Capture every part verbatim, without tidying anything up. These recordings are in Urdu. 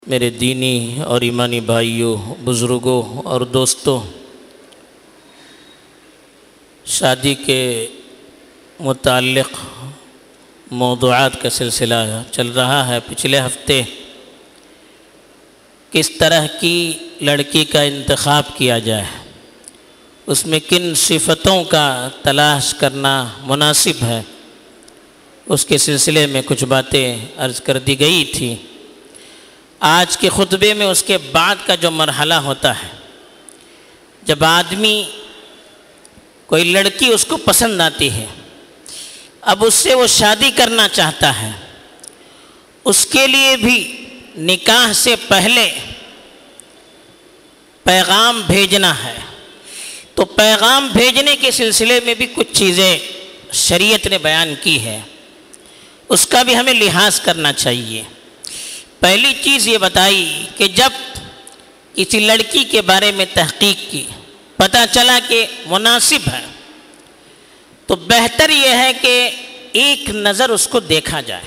میرے دینی اور ایمانی بھائیوں، بزرگوں اور دوستوں، شادی کے متعلق موضوعات کا سلسلہ چل رہا ہے۔ پچھلے ہفتے کس طرح کی لڑکی کا انتخاب کیا جائے، اس میں کن صفتوں کا تلاش کرنا مناسب ہے، اس کے سلسلے میں کچھ باتیں عرض کر دی گئی تھی۔ آج کے خطبے میں اس کے بعد کا جو مرحلہ ہوتا ہے، جب آدمی کوئی لڑکی اس کو پسند آتی ہے، اب اس سے وہ شادی کرنا چاہتا ہے، اس کے لیے بھی نکاح سے پہلے پیغام بھیجنا ہے۔ تو پیغام بھیجنے کے سلسلے میں بھی کچھ چیزیں شریعت نے بیان کی ہے، اس کا بھی ہمیں لحاظ کرنا چاہیے۔ پہلی چیز یہ بتائی کہ جب کسی لڑکی کے بارے میں تحقیق کی، پتہ چلا کہ مناسب ہے، تو بہتر یہ ہے کہ ایک نظر اس کو دیکھا جائے۔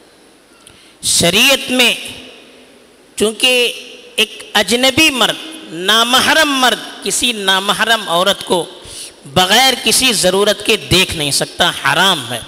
شریعت میں چونکہ ایک اجنبی مرد، نامحرم مرد کسی نامحرم عورت کو بغیر کسی ضرورت کے دیکھ نہیں سکتا، حرام ہے۔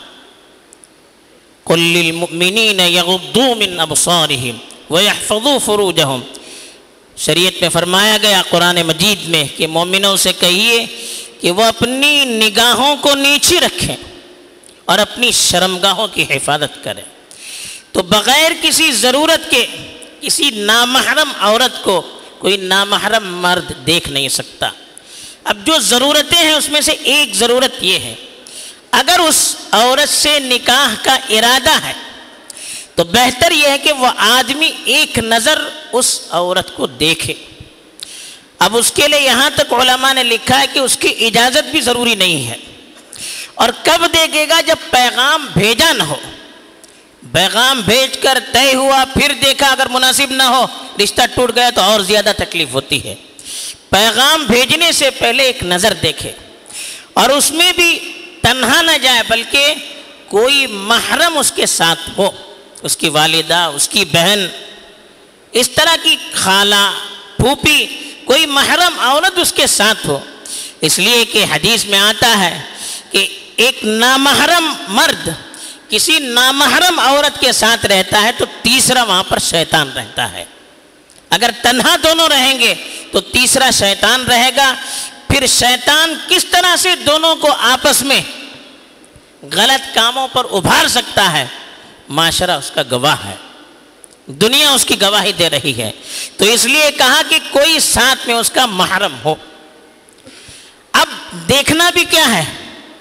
قُلْ لِلْمُؤْمِنِينَ يَغُضُّوا مِنْ أَبْصَارِهِمْ وَيَحْفَظُوا فُرُوجَهُمْ۔ شریعت میں فرمایا گیا قرآن مجید میں کہ مومنوں سے کہیے کہ وہ اپنی نگاہوں کو نیچی رکھیں اور اپنی شرمگاہوں کی حفاظت کریں۔ تو بغیر کسی ضرورت کے کسی نامحرم عورت کو کوئی نامحرم مرد دیکھ نہیں سکتا۔ اب جو ضرورتیں ہیں اس میں سے ایک ضرورت یہ ہے، اگر اس عورت سے نکاح کا ارادہ ہے تو بہتر یہ ہے کہ وہ آدمی ایک نظر اس عورت کو دیکھے۔ اب اس کے لیے یہاں تک علماء نے لکھا ہے کہ اس کی اجازت بھی ضروری نہیں ہے۔ اور کب دیکھے گا؟ جب پیغام بھیجا نہ ہو، پیغام بھیج کر طے ہوا پھر دیکھا، اگر مناسب نہ ہو رشتہ ٹوٹ گیا تو اور زیادہ تکلیف ہوتی ہے۔ پیغام بھیجنے سے پہلے ایک نظر دیکھے، اور اس میں بھی تنہا نہ جائے بلکہ کوئی محرم اس کے ساتھ ہو، اس کی والدہ، اس کی بہن، اس طرح کی خالہ، پھوپھی، کوئی محرم عورت اس کے ساتھ ہو۔ اس لیے کہ حدیث میں آتا ہے کہ ایک نامحرم مرد کسی نامحرم عورت کے ساتھ رہتا ہے تو تیسرا وہاں پر شیطان رہتا ہے۔ اگر تنہا دونوں رہیں گے تو تیسرا شیطان رہے گا۔ پھر شیطان کس طرح سے دونوں کو آپس میں غلط کاموں پر ابھار سکتا ہے، معاشرہ اس کا گواہ ہے، دنیا اس کی گواہی دے رہی ہے۔ تو اس لیے کہا کہ کوئی ساتھ میں اس کا محرم ہو۔ اب دیکھنا بھی کیا ہے؟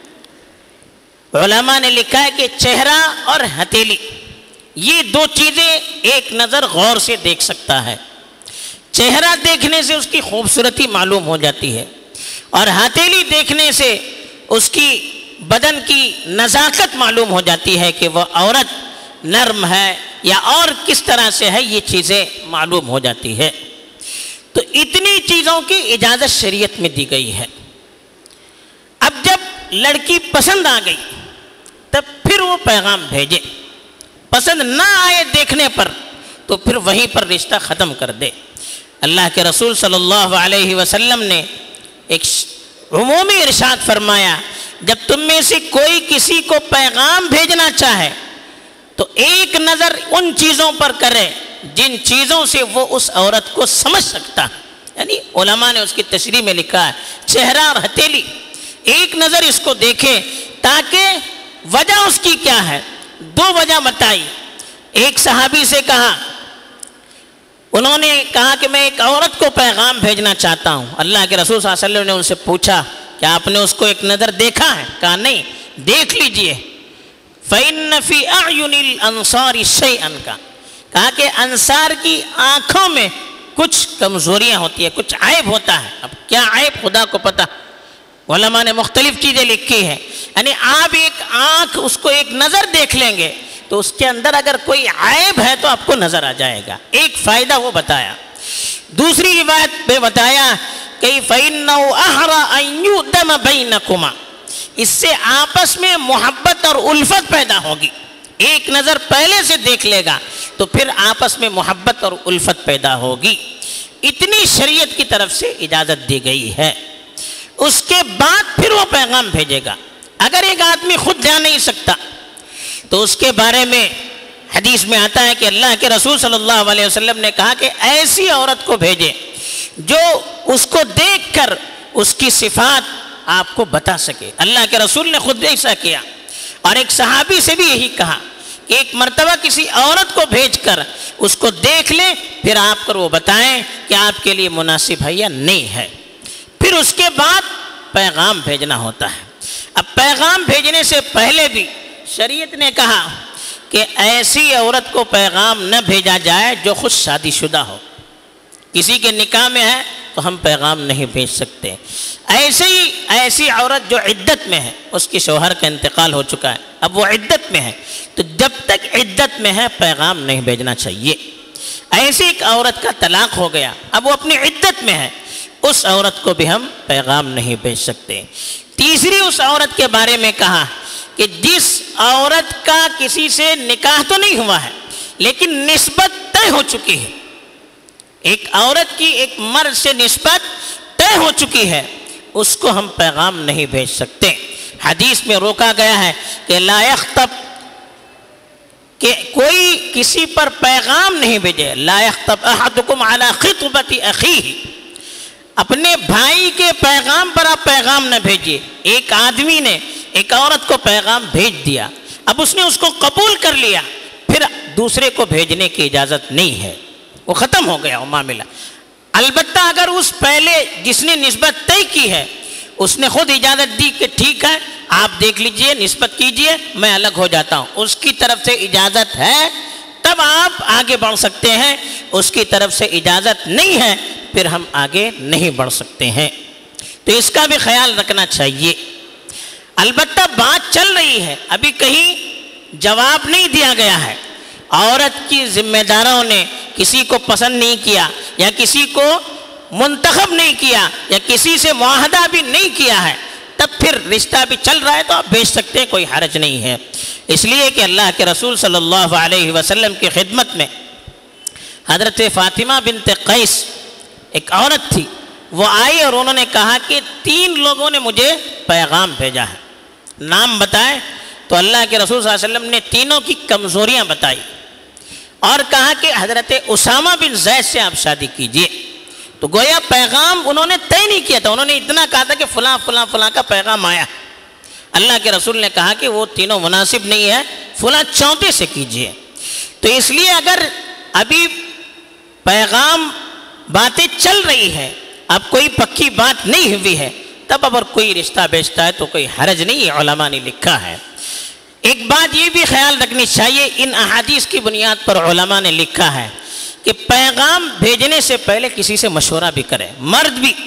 علماء نے لکھا ہے کہ چہرہ اور ہتھیلی، یہ دو چیزیں ایک نظر غور سے دیکھ سکتا ہے۔ چہرہ دیکھنے سے اس کی خوبصورتی معلوم ہو جاتی ہے، اور ہتھیلی دیکھنے سے اس کی بدن کی نزاکت معلوم ہو جاتی ہے کہ وہ عورت نرم ہے یا اور کس طرح سے ہے، یہ چیزیں معلوم ہو جاتی ہے۔ تو اتنی چیزوں کی اجازت شریعت میں دی گئی ہے۔ اب جب لڑکی پسند آ گئی تب پھر وہ پیغام بھیجے، پسند نہ آئے دیکھنے پر تو پھر وہیں پر رشتہ ختم کر دے۔ اللہ کے رسول صلی اللہ علیہ وسلم نے ایک عمومی ارشاد فرمایا، جب تم میں سے کوئی کسی کو پیغام بھیجنا چاہے تو ایک نظر ان چیزوں پر کرے جن چیزوں سے وہ اس عورت کو سمجھ سکتا ہے۔ یعنی علماء نے اس کی تشریح میں لکھا ہے چہرہ اور ہتھیلی، ایک نظر اس کو دیکھے تاکہ وجہ اس کی کیا ہے۔ دو وجہ بتائی۔ ایک صحابی سے کہا، انہوں نے کہا کہ میں ایک عورت کو پیغام بھیجنا چاہتا ہوں۔ اللہ کے رسول صلی اللہ علیہ وسلم نے ان سے پوچھا کہ آپ نے اس کو ایک نظر دیکھا ہے؟ کہا نہیں، دیکھ لیجئے۔ فَإِنَّ فِي أَعْيُنِ الْأَنصَارِ شَيْئًا کا کہا کہ انصار کی آنکھوں میں کچھ کمزوریاں ہوتی ہیں، کچھ عیب ہوتا ہے۔ اب کیا عیب خدا کو پتہ، علماء نے مختلف چیزیں لکھی ہیں۔ یعنی آپ ایک آنکھ اس کو ایک نظر دیکھ لیں گے تو اس کے اندر اگر کوئی عیب ہے تو آپ کو نظر آ جائے گا۔ ایک فائدہ وہ بتایا۔ دوسری روایت میں بتایا کہ فَإِنَّهُ أَحْرَى أَن يُؤْدَمَ بَيْنَكُمَا، اس سے آپس میں محبت اور الفت پیدا ہوگی۔ ایک نظر پہلے سے دیکھ لے گا تو پھر آپس میں محبت اور الفت پیدا ہوگی. اتنی شریعت کی طرف سے اجازت دی گئی ہے. اس کے بعد پھر وہ پیغام بھیجے گا. اگر ایک آدمی خود جا نہیں سکتا تو اس کے بارے میں حدیث میں آتا ہے کہ اللہ کے رسول صلی اللہ علیہ وسلم نے کہا کہ ایسی عورت کو بھیجے جو اس کو دیکھ کر اس کی صفات آپ کو بتا سکے. اللہ کے رسول نے خود ایسا کیا. اور ایک صحابی سے بھی یہی کہا کہ ایک مرتبہ کسی عورت کو بھیج کر اس کو دیکھ لیں پھر آپ کر وہ بتائیں کہ آپ کے لیے مناسب ہے یا نہیں ہے. پھر اس کے بعد پیغام بھیجنا ہوتا ہے. اب پیغام بھیجنے سے پہلے بھی شریعت نے کہا کہ ایسی عورت کو پیغام نہ بھیجا جائے جو خود شادی شدہ ہو. کسی کے نکاح میں ہے تو ہم پیغام نہیں بھیج سکتے. ایسے ہی ایسی عورت جو عدت میں ہے, اس کی شوہر کا انتقال ہو چکا ہے, اب وہ عدت میں ہے, تو جب تک عدت میں ہے پیغام نہیں بھیجنا چاہیے. ایسی ایک عورت کا طلاق ہو گیا, اب وہ اپنی عدت میں ہے, اس عورت کو بھی ہم پیغام نہیں بھیج سکتے. تیسری اس عورت کے بارے میں کہا کہ جس عورت کا کسی سے نکاح تو نہیں ہوا ہے لیکن نسبت طے ہو چکی ہے. ایک عورت کی ایک مرد سے نسبت طے ہو چکی ہے, اس کو ہم پیغام نہیں بھیج سکتے. حدیث میں روکا گیا ہے کہ لا یخطب, کہ کوئی کسی پر پیغام نہیں بھیجے. لا یخطب احدکم علی خطبۃ اخیہ, اپنے بھائی کے پیغام پر آپ پیغام نہ بھیجیے. ایک آدمی نے ایک عورت کو پیغام بھیج دیا, اب اس نے اس کو قبول کر لیا, پھر دوسرے کو بھیجنے کی اجازت نہیں ہے, وہ ختم ہو گیا وہ معاملہ. البتہ اگر اس پہلے جس نے نسبت طے کی ہے اس نے خود اجازت دی کہ ٹھیک ہے آپ دیکھ لیجئے, نسبت کیجئے, میں الگ ہو جاتا ہوں, اس کی طرف سے اجازت ہے تب آپ آگے بڑھ سکتے ہیں. اس کی طرف سے اجازت نہیں ہے پھر ہم آگے نہیں بڑھ سکتے ہیں. تو اس کا بھی خیال رکھنا چاہیے. البتہ بات چل رہی ہے, ابھی کہیں جواب نہیں دیا گیا ہے. عورت کی ذمہ داروں نے کسی کو پسند نہیں کیا یا کسی کو منتخب نہیں کیا یا کسی سے معاہدہ بھی نہیں کیا ہے, تب پھر رشتہ بھی چل رہا ہے تو آپ بھیج سکتے ہیں, کوئی حرج نہیں ہے. اس لیے کہ اللہ کے رسول صلی اللہ علیہ وسلم کی خدمت میں حضرت فاطمہ بنت قیس ایک عورت تھی, وہ آئی اور انہوں نے کہا کہ تین لوگوں نے مجھے پیغام بھیجا ہے. نام بتائے تو اللہ کے رسول صلی اللہ علیہ وسلم نے تینوں کی کمزوریاں بتائی اور کہا کہ حضرت اسامہ بن زید سے آپ شادی کیجئے. تو گویا پیغام انہوں نے طے نہیں کیا تھا, انہوں نے اتنا کہا تھا کہ فلاں فلاں فلاں کا پیغام آیا. اللہ کے رسول نے کہا کہ وہ تینوں مناسب نہیں ہے, فلاں چوتھے سے کیجئے. تو اس لیے اگر ابھی پیغام باتیں چل رہی ہے, اب کوئی پکی بات نہیں ہوئی ہے, تب اگر کوئی رشتہ بیچتا ہے تو کوئی حرج نہیں, یہ علماء نے لکھا ہے. ایک بات یہ بھی خیال رکھنی چاہیے, ان احادیث کی بنیاد پر علماء نے لکھا ہے کہ پیغام بھیجنے سے پہلے کسی سے مشورہ بھی کرے. مرد بھی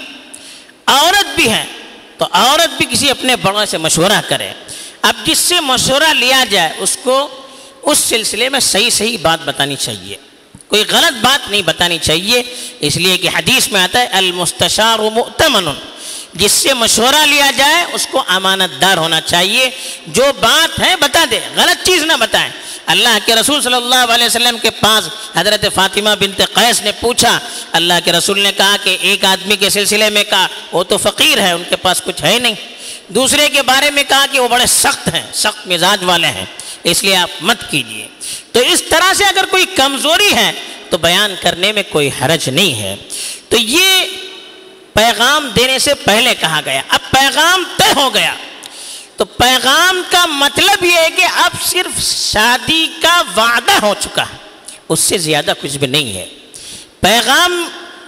عورت بھی ہے تو عورت بھی کسی اپنے بڑوں سے مشورہ کرے. اب جس سے مشورہ لیا جائے اس کو اس سلسلے میں صحیح صحیح بات بتانی چاہیے, کوئی غلط بات نہیں بتانی چاہیے. اس لیے کہ حدیث میں آتا ہے المستشار مؤتمن, جس سے مشورہ لیا جائے اس کو امانت دار ہونا چاہیے. جو بات ہے بتا دے, غلط چیز نہ بتائیں. اللہ کے رسول صلی اللہ علیہ وسلم کے پاس حضرت فاطمہ بنت قیس نے پوچھا, اللہ کے رسول نے کہا کہ ایک آدمی کے سلسلے میں کہا وہ تو فقیر ہے, ان کے پاس کچھ ہے نہیں. دوسرے کے بارے میں کہا کہ وہ بڑے سخت ہیں, سخت مزاج والے ہیں, اس لیے آپ مت کیجئے. تو اس طرح سے اگر کوئی کمزوری ہے تو بیان کرنے میں کوئی حرج نہیں ہے. تو یہ پیغام دینے سے پہلے کہا گیا. اب پیغام طے ہو گیا تو پیغام کا مطلب یہ ہے کہ اب صرف شادی کا وعدہ ہو چکا ہے, اس سے زیادہ کچھ بھی نہیں ہے. پیغام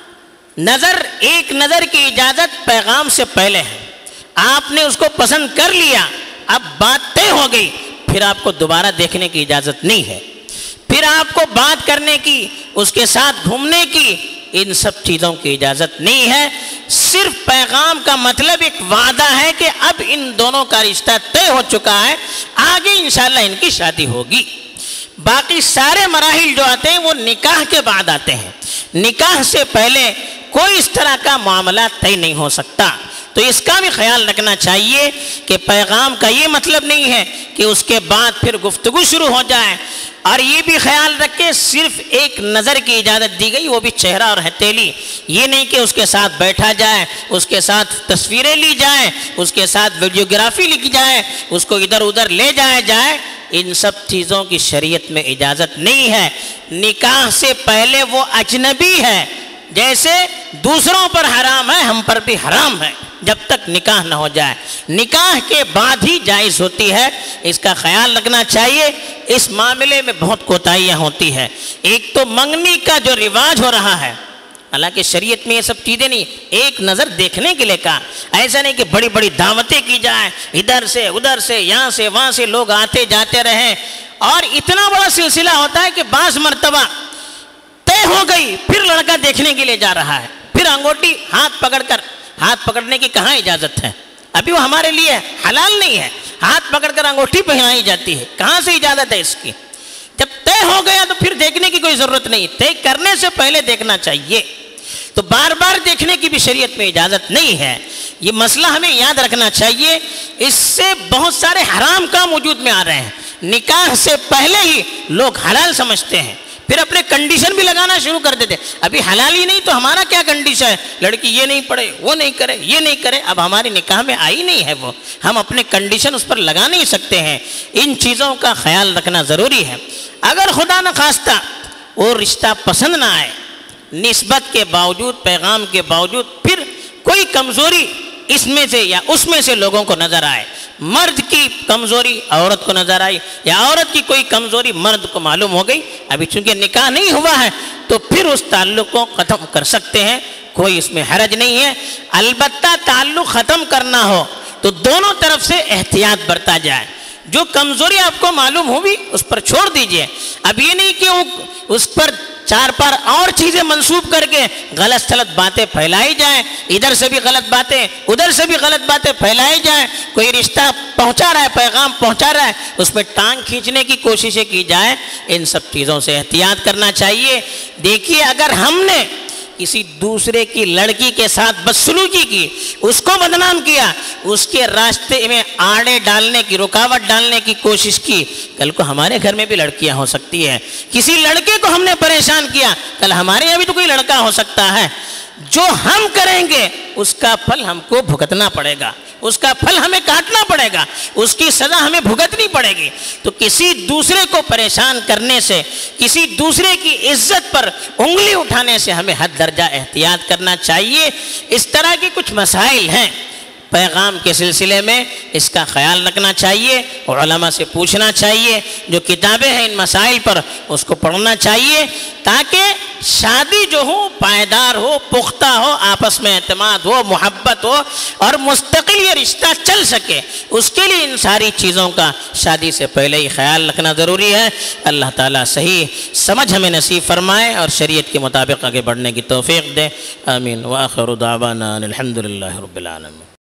نظر ایک نظر کی اجازت پیغام سے پہلے ہے, آپ نے اس کو پسند کر لیا, اب بات طے ہو گئی, پھر آپ کو دوبارہ دیکھنے کی اجازت نہیں ہے, پھر آپ کو بات کرنے کی, اس کے ساتھ گھومنے کی, ان سب چیزوں کی اجازت نہیں ہے. صرف پیغام کا مطلب ایک وعدہ ہے کہ اب ان دونوں کا رشتہ طے ہو چکا ہے, آگے انشاءاللہ ان کی شادی ہوگی. باقی سارے مراحل جو آتے ہیں وہ نکاح کے بعد آتے ہیں. نکاح سے پہلے کوئی اس طرح کا معاملہ طے نہیں ہو سکتا۔ تو اس کا بھی خیال رکھنا چاہیے کہ پیغام کا یہ مطلب نہیں ہے کہ اس کے بعد پھر گفتگو شروع ہو جائے، اور یہ بھی خیال رکھے صرف ایک نظر کی اجازت دی گئی، وہ بھی چہرہ اور ہتھیلی، یہ نہیں کہ اس کے ساتھ بیٹھا جائے، اس کے ساتھ تصویریں لی جائیں، اس کے ساتھ ویڈیوگرافی لکھی جائے، اس کو ادھر ادھر لے جایا جائے۔ ان سب چیزوں کی شریعت میں اجازت نہیں ہے۔ نکاح سے پہلے وہ اجنبی ہے، جیسے دوسروں پر حرام ہے ہم پر بھی حرام ہے جب تک نکاح نہ ہو جائے، نکاح کے بعد ہی جائز ہوتی ہے۔ اس کا خیال رکھنا چاہیے۔ اس معاملے میں بہت کوتاہیاں ہوتی ہیں۔ ایک تو منگنی کا جو رواج ہو رہا ہے، حالانکہ شریعت میں یہ سب چیزیں نہیں، ایک نظر دیکھنے کے لیے کہا، ایسا نہیں کہ بڑی بڑی دعوتیں کی جائیں، ادھر سے ادھر سے یہاں سے وہاں سے لوگ آتے جاتے رہیں، اور اتنا بڑا سلسلہ ہوتا ہے کہ بعض مرتبہ طے ہو گئی پھر لڑکا دیکھنے کے لیے جا رہا ہے، پھر انگوٹھی ہاتھ پکڑ کر، ہاتھ پکڑنے کی کہاں اجازت ہے؟ ابھی وہ ہمارے لیے حلال نہیں ہے، ہاتھ پکڑ کر انگوٹھی پہنائی جاتی ہے، کہاں سے اجازت ہے اس کی؟ جب طے ہو گیا تو پھر دیکھنے کی کوئی ضرورت نہیں، طے کرنے سے پہلے دیکھنا چاہیے۔ تو بار بار دیکھنے کی بھی شریعت میں اجازت نہیں ہے۔ یہ مسئلہ ہمیں یاد رکھنا چاہیے۔ اس سے بہت سارے حرام کام وجود میں آ رہے ہیں۔ نکاح سے پہلے ہی لوگ حلال سمجھتے ہیں، پھر اپنے کنڈیشن بھی لگانا شروع کر دیتے، ابھی حلال ہی نہیں تو ہمارا کیا کنڈیشن ہے؟ لڑکی یہ نہیں پڑھے، وہ نہیں کرے، یہ نہیں کرے، اب ہماری نکاح میں آئی نہیں ہے وہ، ہم اپنے کنڈیشن اس پر لگا نہیں سکتے ہیں۔ ان چیزوں کا خیال رکھنا ضروری ہے۔ اگر خدا نخواستہ وہ رشتہ پسند نہ آئے، نسبت کے باوجود، پیغام کے باوجود، پھر کوئی کمزوری اس میں سے یا اس میں سے لوگوں کو نظر آئے، مرد کی کمزوری عورت کو نظر آئی یا عورت کی کوئی کمزوری مرد کو معلوم ہو گئی، ابھی چونکہ نکاح نہیں ہوا ہے تو پھر اس تعلق کو ختم کر سکتے ہیں، کوئی اس میں حرج نہیں ہے۔ البتہ تعلق ختم کرنا ہو تو دونوں طرف سے احتیاط برتا جائے۔ جو کمزوری آپ کو معلوم ہوگی اس پر چھوڑ دیجئے۔ اب یہ نہیں کہ اس پر چار پر اور چیزیں منسوب کر کے غلط سلط باتیں پھیلائی جائیں، ادھر سے بھی غلط باتیں ادھر سے بھی غلط باتیں پھیلائی جائیں، کوئی رشتہ پہنچا رہا ہے، پیغام پہنچا رہا ہے، اس میں ٹانگ کھینچنے کی کوششیں کی جائیں۔ ان سب چیزوں سے احتیاط کرنا چاہیے۔ دیکھیے، اگر ہم نے کسی دوسرے کی لڑکی کے ساتھ بدسلوکی کی، اس کو بدنام کیا، اس کے راستے میں آڑے ڈالنے کی، رکاوٹ ڈالنے کی کوشش کی، کل کو ہمارے گھر میں بھی لڑکیاں ہو سکتی ہیں۔ کسی لڑکے کو ہم نے پریشان کیا، کل ہمارے یہاں بھی تو کوئی لڑکا ہو سکتا ہے۔ جو ہم کریں گے اس کا پھل ہم کو بھگتنا پڑے گا، اس کا پھل ہمیں کاٹنا پڑے گا، اس کی سزا ہمیں بھگتنی پڑے گی۔ تو کسی دوسرے کو پریشان کرنے سے، کسی دوسرے کی عزت پر انگلی اٹھانے سے ہمیں حد درجہ احتیاط کرنا چاہیے۔ اس طرح کے کچھ مسائل ہیں پیغام کے سلسلے میں، اس کا خیال رکھنا چاہیے اور علماء سے پوچھنا چاہیے۔ جو کتابیں ہیں ان مسائل پر اس کو پڑھنا چاہیے، تاکہ شادی جو ہو پائیدار ہو، پختہ ہو، آپس میں اعتماد ہو، محبت ہو اور مستقل یہ رشتہ چل سکے۔ اس کے لیے ان ساری چیزوں کا شادی سے پہلے ہی خیال رکھنا ضروری ہے۔ اللہ تعالیٰ صحیح سمجھ ہمیں نصیب فرمائے اور شریعت کے مطابق آگے بڑھنے کی توفیق دے۔ آمین۔ وآخر دعوانا الحمدللہ رب العالمین۔